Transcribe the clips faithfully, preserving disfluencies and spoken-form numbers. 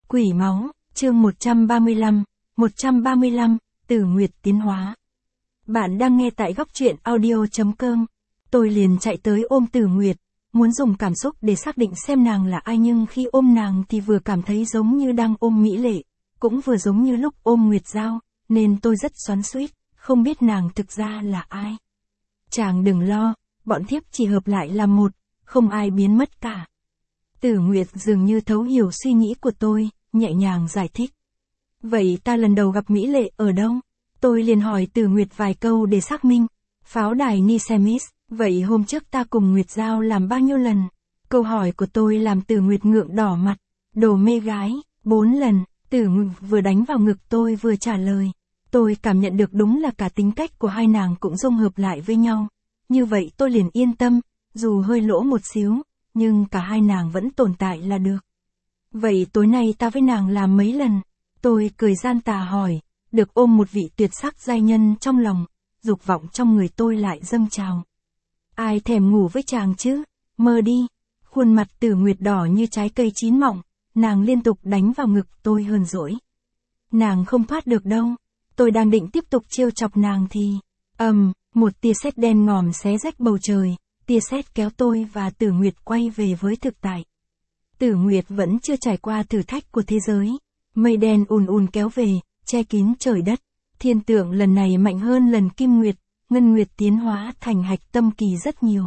Quỷ máu, chương một trăm ba mươi lăm, một trăm ba mươi lăm, Tử Nguyệt tiến hóa. Bạn đang nghe tại góc truyện audio chấm com. Tôi liền chạy tới ôm Tử Nguyệt, muốn dùng cảm xúc để xác định xem nàng là ai, nhưng khi ôm nàng thì vừa cảm thấy giống như đang ôm Mỹ Lệ, cũng vừa giống như lúc ôm Nguyệt Giao, nên tôi rất xoắn xuýt, không biết nàng thực ra là ai. Chàng đừng lo, bọn thiếp chỉ hợp lại là một, không ai biến mất cả. Tử Nguyệt dường như thấu hiểu suy nghĩ của tôi, nhẹ nhàng giải thích. Vậy ta lần đầu gặp Mỹ Lệ ở đâu? Tôi liền hỏi Tử Nguyệt vài câu để xác minh. Pháo đài Nicemis, vậy hôm trước ta cùng Nguyệt Giao làm bao nhiêu lần? Câu hỏi của tôi làm Tử Nguyệt ngượng đỏ mặt. Đồ mê gái, bốn lần. Tử Nguyệt vừa đánh vào ngực tôi vừa trả lời. Tôi cảm nhận được đúng là cả tính cách của hai nàng cũng dung hợp lại với nhau. Như vậy tôi liền yên tâm, dù hơi lỗ một xíu, nhưng cả hai nàng vẫn tồn tại là được. Vậy tối nay ta với nàng làm mấy lần? Tôi cười gian tà hỏi, được ôm một vị tuyệt sắc giai nhân trong lòng, dục vọng trong người tôi lại dâng trào. Ai thèm ngủ với chàng chứ? Mơ đi. Khuôn mặt Tử Nguyệt đỏ như trái cây chín mọng, nàng liên tục đánh vào ngực tôi hờn dỗi. Nàng không thoát được đâu. Tôi đang định tiếp tục trêu chọc nàng thì, ầm, um, một tia sét đen ngòm xé rách bầu trời, tia sét kéo tôi và Tử Nguyệt quay về với thực tại. Tử Nguyệt vẫn chưa trải qua thử thách của thế giới. Mây đen ùn ùn kéo về, che kín trời đất. Thiên tượng lần này mạnh hơn lần Kim Nguyệt, Ngân Nguyệt tiến hóa thành Hạch Tâm Kỳ rất nhiều.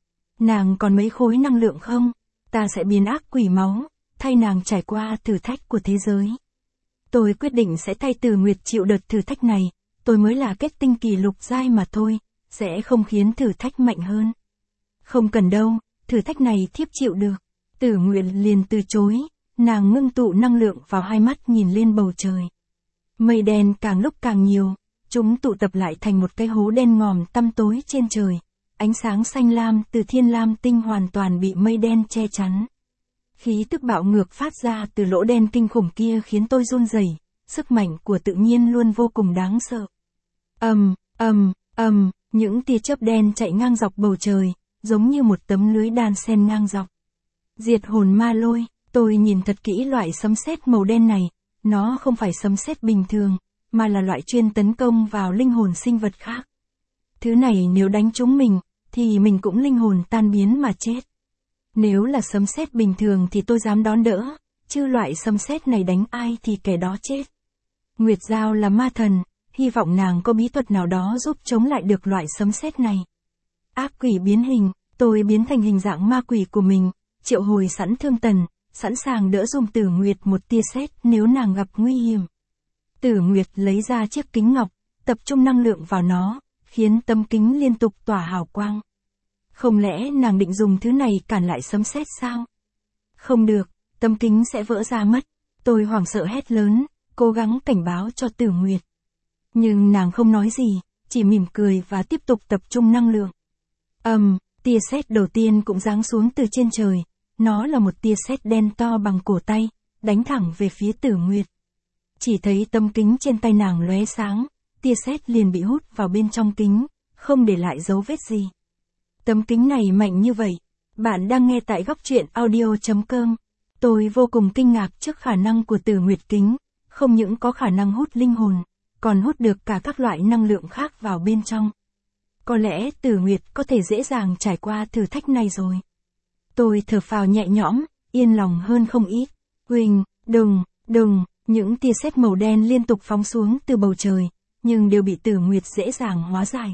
Nàng còn mấy khối năng lượng không? Ta sẽ biến ác quỷ máu, thay nàng trải qua thử thách của thế giới. Tôi quyết định sẽ thay Tử Nguyệt chịu đợt thử thách này, tôi mới là kết tinh kỳ lục giai mà thôi, sẽ không khiến thử thách mạnh hơn. Không cần đâu, thử thách này thiếp chịu được. Tử Nguyệt liền từ chối, nàng ngưng tụ năng lượng vào hai mắt nhìn lên bầu trời. Mây đen càng lúc càng nhiều, chúng tụ tập lại thành một cái hố đen ngòm tăm tối trên trời. Ánh sáng xanh lam từ thiên lam tinh hoàn toàn bị mây đen che chắn. Khí tức bạo ngược phát ra từ lỗ đen kinh khủng kia khiến tôi run rẩy, sức mạnh của tự nhiên luôn vô cùng đáng sợ. Ầm, ầm, ầm, những tia chớp đen chạy ngang dọc bầu trời, giống như một tấm lưới đan xen ngang dọc. Diệt hồn ma lôi, tôi nhìn thật kỹ loại sấm sét màu đen này, nó không phải sấm sét bình thường, mà là loại chuyên tấn công vào linh hồn sinh vật khác. Thứ này nếu đánh trúng mình, thì mình cũng linh hồn tan biến mà chết. Nếu là sấm sét bình thường thì tôi dám đón đỡ, chứ loại sấm sét này đánh ai thì kẻ đó chết. Nguyệt Giao là ma thần, hy vọng nàng có bí thuật nào đó giúp chống lại được loại sấm sét này. Ác quỷ biến hình, tôi biến thành hình dạng ma quỷ của mình, triệu hồi sẵn Thương Tần, sẵn sàng đỡ dùm Tử Nguyệt một tia sét nếu nàng gặp nguy hiểm. Tử Nguyệt lấy ra chiếc kính ngọc, tập trung năng lượng vào nó, khiến tấm kính liên tục tỏa hào quang. Không lẽ nàng định dùng thứ này cản lại sấm sét sao? Không được, tấm kính sẽ vỡ ra mất. Tôi hoảng sợ hét lớn, cố gắng cảnh báo cho Tử Nguyệt. Nhưng nàng không nói gì, chỉ mỉm cười và tiếp tục tập trung năng lượng. Ầm, um, tia sét đầu tiên cũng giáng xuống từ trên trời. Nó là một tia sét đen to bằng cổ tay, đánh thẳng về phía Tử Nguyệt. Chỉ thấy tấm kính trên tay nàng lóe sáng, tia sét liền bị hút vào bên trong kính, không để lại dấu vết gì. Tấm kính này mạnh như vậy. Bạn đang nghe tại góc truyện audio chấm com. Tôi vô cùng kinh ngạc trước khả năng của Tử Nguyệt kính, không những có khả năng hút linh hồn, còn hút được cả các loại năng lượng khác vào bên trong. Có lẽ Tử Nguyệt có thể dễ dàng trải qua thử thách này rồi. Tôi thở phào nhẹ nhõm, yên lòng hơn không ít. Huỳnh, đùng, đùng, những tia sét màu đen liên tục phóng xuống từ bầu trời, nhưng đều bị Tử Nguyệt dễ dàng hóa giải.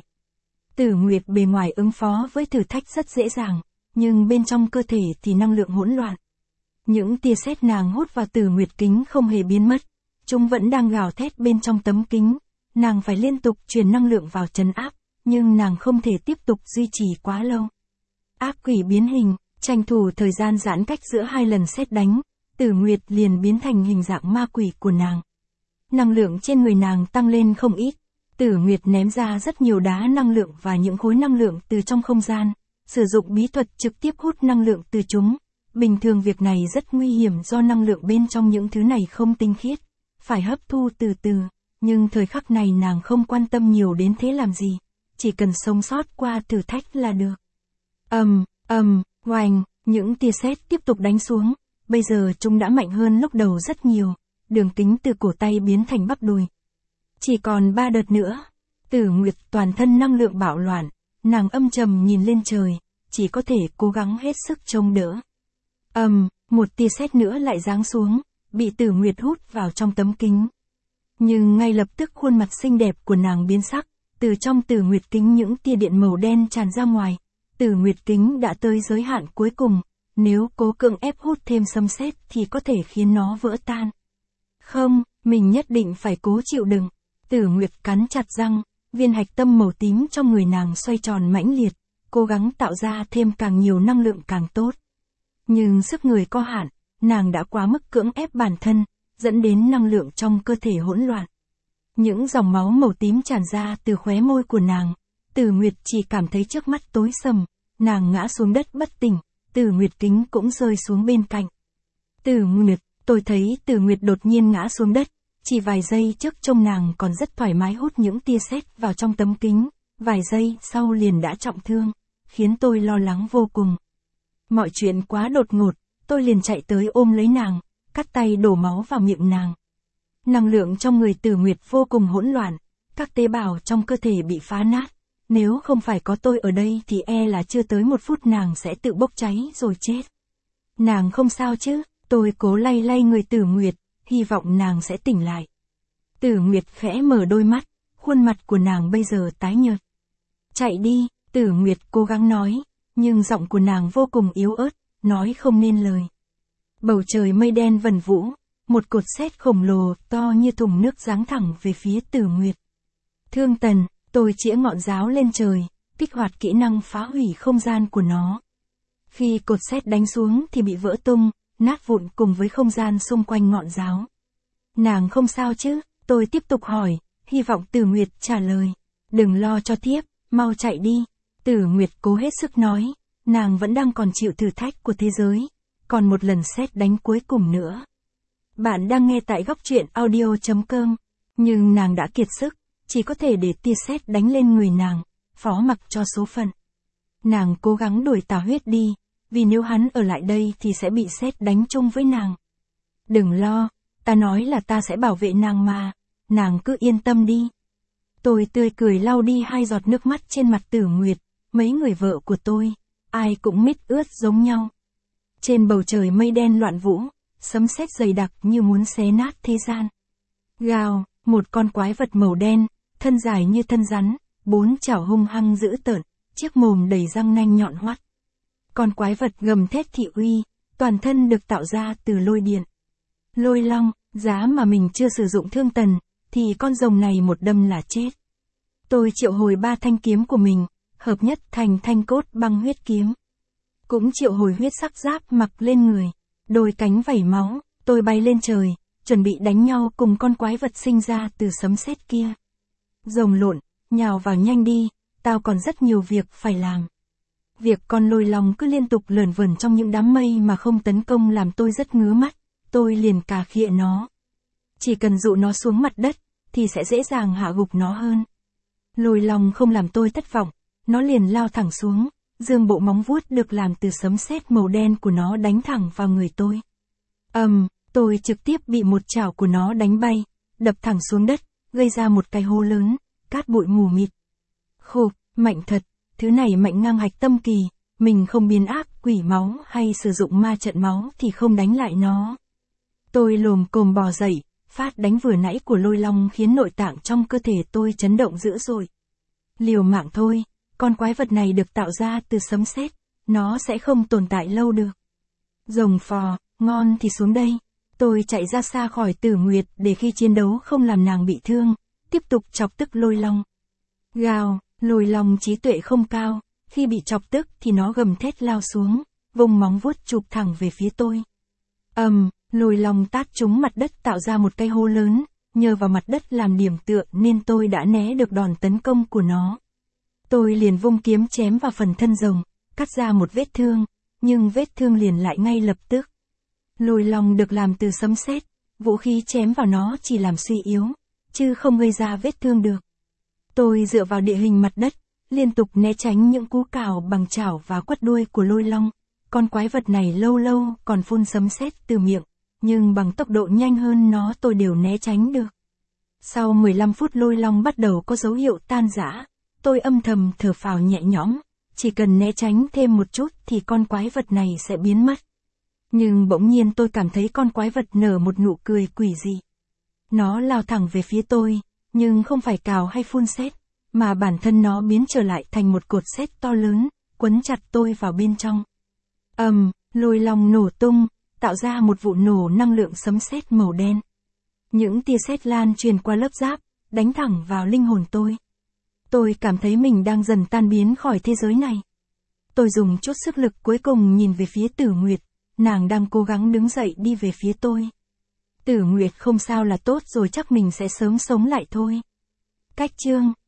Tử Nguyệt bề ngoài ứng phó với thử thách rất dễ dàng, nhưng bên trong cơ thể thì năng lượng hỗn loạn. Những tia sét nàng hút vào Tử Nguyệt kính không hề biến mất, chúng vẫn đang gào thét bên trong tấm kính. Nàng phải liên tục truyền năng lượng vào trấn áp, nhưng nàng không thể tiếp tục duy trì quá lâu. Ác quỷ biến hình, tranh thủ thời gian giãn cách giữa hai lần sét đánh, Tử Nguyệt liền biến thành hình dạng ma quỷ của nàng. Năng lượng trên người nàng tăng lên không ít. Tử Nguyệt ném ra rất nhiều đá năng lượng và những khối năng lượng từ trong không gian, sử dụng bí thuật trực tiếp hút năng lượng từ chúng. Bình thường việc này rất nguy hiểm do năng lượng bên trong những thứ này không tinh khiết, phải hấp thu từ từ, nhưng thời khắc này nàng không quan tâm nhiều đến thế làm gì, chỉ cần sống sót qua thử thách là được. Ầm, ầm, oành, những tia sét tiếp tục đánh xuống, bây giờ chúng đã mạnh hơn lúc đầu rất nhiều, đường kính từ cổ tay biến thành bắp đùi. Chỉ còn ba đợt nữa. Tử Nguyệt toàn thân năng lượng bạo loạn, nàng âm trầm nhìn lên trời, chỉ có thể cố gắng hết sức trông đỡ. Ầm, um, một tia sét nữa lại giáng xuống, bị Tử Nguyệt hút vào trong tấm kính. Nhưng ngay lập tức khuôn mặt xinh đẹp của nàng biến sắc, từ trong Tử Nguyệt kính những tia điện màu đen tràn ra ngoài. Tử Nguyệt kính đã tới giới hạn cuối cùng, nếu cố cưỡng ép hút thêm sấm sét thì có thể khiến nó vỡ tan. Không, mình nhất định phải cố chịu đựng. Tử Nguyệt cắn chặt răng, viên hạch tâm màu tím trong người nàng xoay tròn mãnh liệt, cố gắng tạo ra thêm càng nhiều năng lượng càng tốt. Nhưng sức người có hạn, nàng đã quá mức cưỡng ép bản thân, dẫn đến năng lượng trong cơ thể hỗn loạn. Những dòng máu màu tím tràn ra từ khóe môi của nàng, Tử Nguyệt chỉ cảm thấy trước mắt tối sầm, nàng ngã xuống đất bất tỉnh, Tử Nguyệt kính cũng rơi xuống bên cạnh. Tử Nguyệt, tôi thấy Tử Nguyệt đột nhiên ngã xuống đất, chỉ vài giây trước trông nàng còn rất thoải mái hút những tia sét vào trong tấm kính, vài giây sau liền đã trọng thương, khiến tôi lo lắng vô cùng. Mọi chuyện quá đột ngột, tôi liền chạy tới ôm lấy nàng, cắt tay đổ máu vào miệng nàng. Năng lượng trong người Tử Nguyệt vô cùng hỗn loạn, các tế bào trong cơ thể bị phá nát, nếu không phải có tôi ở đây thì e là chưa tới một phút nàng sẽ tự bốc cháy rồi chết. Nàng không sao chứ, tôi cố lay lay người Tử Nguyệt, hy vọng nàng sẽ tỉnh lại. Tử Nguyệt khẽ mở đôi mắt, khuôn mặt của nàng bây giờ tái nhợt. Chạy đi, Tử Nguyệt cố gắng nói, nhưng giọng của nàng vô cùng yếu ớt, nói không nên lời. Bầu trời mây đen vần vũ, một cột sét khổng lồ to như thùng nước giáng thẳng về phía Tử Nguyệt. Thương Tần, tôi chĩa ngọn giáo lên trời, kích hoạt kỹ năng phá hủy không gian của nó. Khi cột sét đánh xuống thì bị vỡ tung, nát vụn cùng với không gian xung quanh ngọn giáo. Nàng không sao chứ? Tôi tiếp tục hỏi, hy vọng Tử Nguyệt trả lời. Đừng lo cho tiếp, mau chạy đi. Tử Nguyệt cố hết sức nói, nàng vẫn đang còn chịu thử thách của thế giới, còn một lần sét đánh cuối cùng nữa. Bạn đang nghe tại góc truyện audio chấm com, nhưng nàng đã kiệt sức, chỉ có thể để tia sét đánh lên người nàng, phó mặc cho số phận. Nàng cố gắng đuổi tà huyết đi, vì nếu hắn ở lại đây thì sẽ bị sét đánh chung với nàng. Đừng lo, ta nói là ta sẽ bảo vệ nàng mà, nàng cứ yên tâm đi. Tôi tươi cười lau đi hai giọt nước mắt trên mặt Tử Nguyệt, mấy người vợ của tôi, ai cũng mít ướt giống nhau. Trên bầu trời mây đen loạn vũ, sấm sét dày đặc như muốn xé nát thế gian. Gào, một con quái vật màu đen, thân dài như thân rắn, bốn chảo hung hăng dữ tợn, chiếc mồm đầy răng nanh nhọn hoắt. Con quái vật gầm thét thị uy, toàn thân được tạo ra từ lôi điện. Lôi long, giá mà mình chưa sử dụng Thương Tần, thì con rồng này một đâm là chết. Tôi triệu hồi ba thanh kiếm của mình, hợp nhất thành thanh cốt băng huyết kiếm. Cũng triệu hồi huyết sắc giáp mặc lên người, đôi cánh vảy máu, tôi bay lên trời, chuẩn bị đánh nhau cùng con quái vật sinh ra từ sấm sét kia. Rồng lộn, nhào vào nhanh đi, tao còn rất nhiều việc phải làm. Việc con lôi long cứ liên tục lởn vởn trong những đám mây mà không tấn công làm tôi rất ngứa mắt, tôi liền cà khịa nó. Chỉ cần dụ nó xuống mặt đất, thì sẽ dễ dàng hạ gục nó hơn. Lôi long không làm tôi thất vọng, nó liền lao thẳng xuống, dương bộ móng vuốt được làm từ sấm sét màu đen của nó đánh thẳng vào người tôi. Ầm, um, tôi trực tiếp bị một chảo của nó đánh bay, đập thẳng xuống đất, gây ra một cái hố lớn, cát bụi mù mịt. Khục, mạnh thật, thứ này mạnh ngang hạch tâm kỳ, mình không biến ác quỷ máu hay sử dụng ma trận máu thì không đánh lại nó. Tôi lồm cồm bò dậy, phát đánh vừa nãy của lôi long khiến nội tạng trong cơ thể tôi chấn động dữ dội. Liều mạng thôi, con quái vật này được tạo ra từ sấm sét, nó sẽ không tồn tại lâu được. Rồng phò, ngon thì xuống đây. Tôi chạy ra xa khỏi Tử Nguyệt để khi chiến đấu không làm nàng bị thương, tiếp tục chọc tức lôi long. Gào, lôi long trí tuệ không cao, khi bị chọc tức thì nó gầm thét lao xuống, vùng móng vuốt chụp thẳng về phía tôi. Ầm, um, lôi long tát trúng mặt đất tạo ra một cái hố lớn, nhờ vào mặt đất làm điểm tựa nên tôi đã né được đòn tấn công của nó. Tôi liền vung kiếm chém vào phần thân rồng, cắt ra một vết thương, nhưng vết thương liền lại ngay lập tức. Lôi long được làm từ sấm sét, vũ khí chém vào nó chỉ làm suy yếu, chứ không gây ra vết thương được. Tôi dựa vào địa hình mặt đất, liên tục né tránh những cú cào bằng chảo và quất đuôi của lôi long, con quái vật này lâu lâu còn phun sấm sét từ miệng, nhưng bằng tốc độ nhanh hơn nó tôi đều né tránh được. Sau mười lăm phút lôi long bắt đầu có dấu hiệu tan rã, tôi âm thầm thở phào nhẹ nhõm, chỉ cần né tránh thêm một chút thì con quái vật này sẽ biến mất. Nhưng bỗng nhiên tôi cảm thấy con quái vật nở một nụ cười quỷ dị. Nó lao thẳng về phía tôi, nhưng không phải cào hay phun sét, mà bản thân nó biến trở lại thành một cột sét to lớn, quấn chặt tôi vào bên trong. Ầm, lôi long nổ tung, tạo ra một vụ nổ năng lượng sấm sét màu đen. Những tia sét lan truyền qua lớp giáp, đánh thẳng vào linh hồn tôi. Tôi cảm thấy mình đang dần tan biến khỏi thế giới này. Tôi dùng chút sức lực cuối cùng nhìn về phía Tử Nguyệt, nàng đang cố gắng đứng dậy đi về phía tôi. Tử Nguyệt không sao là tốt rồi, chắc mình sẽ sớm sống lại thôi. Cách chương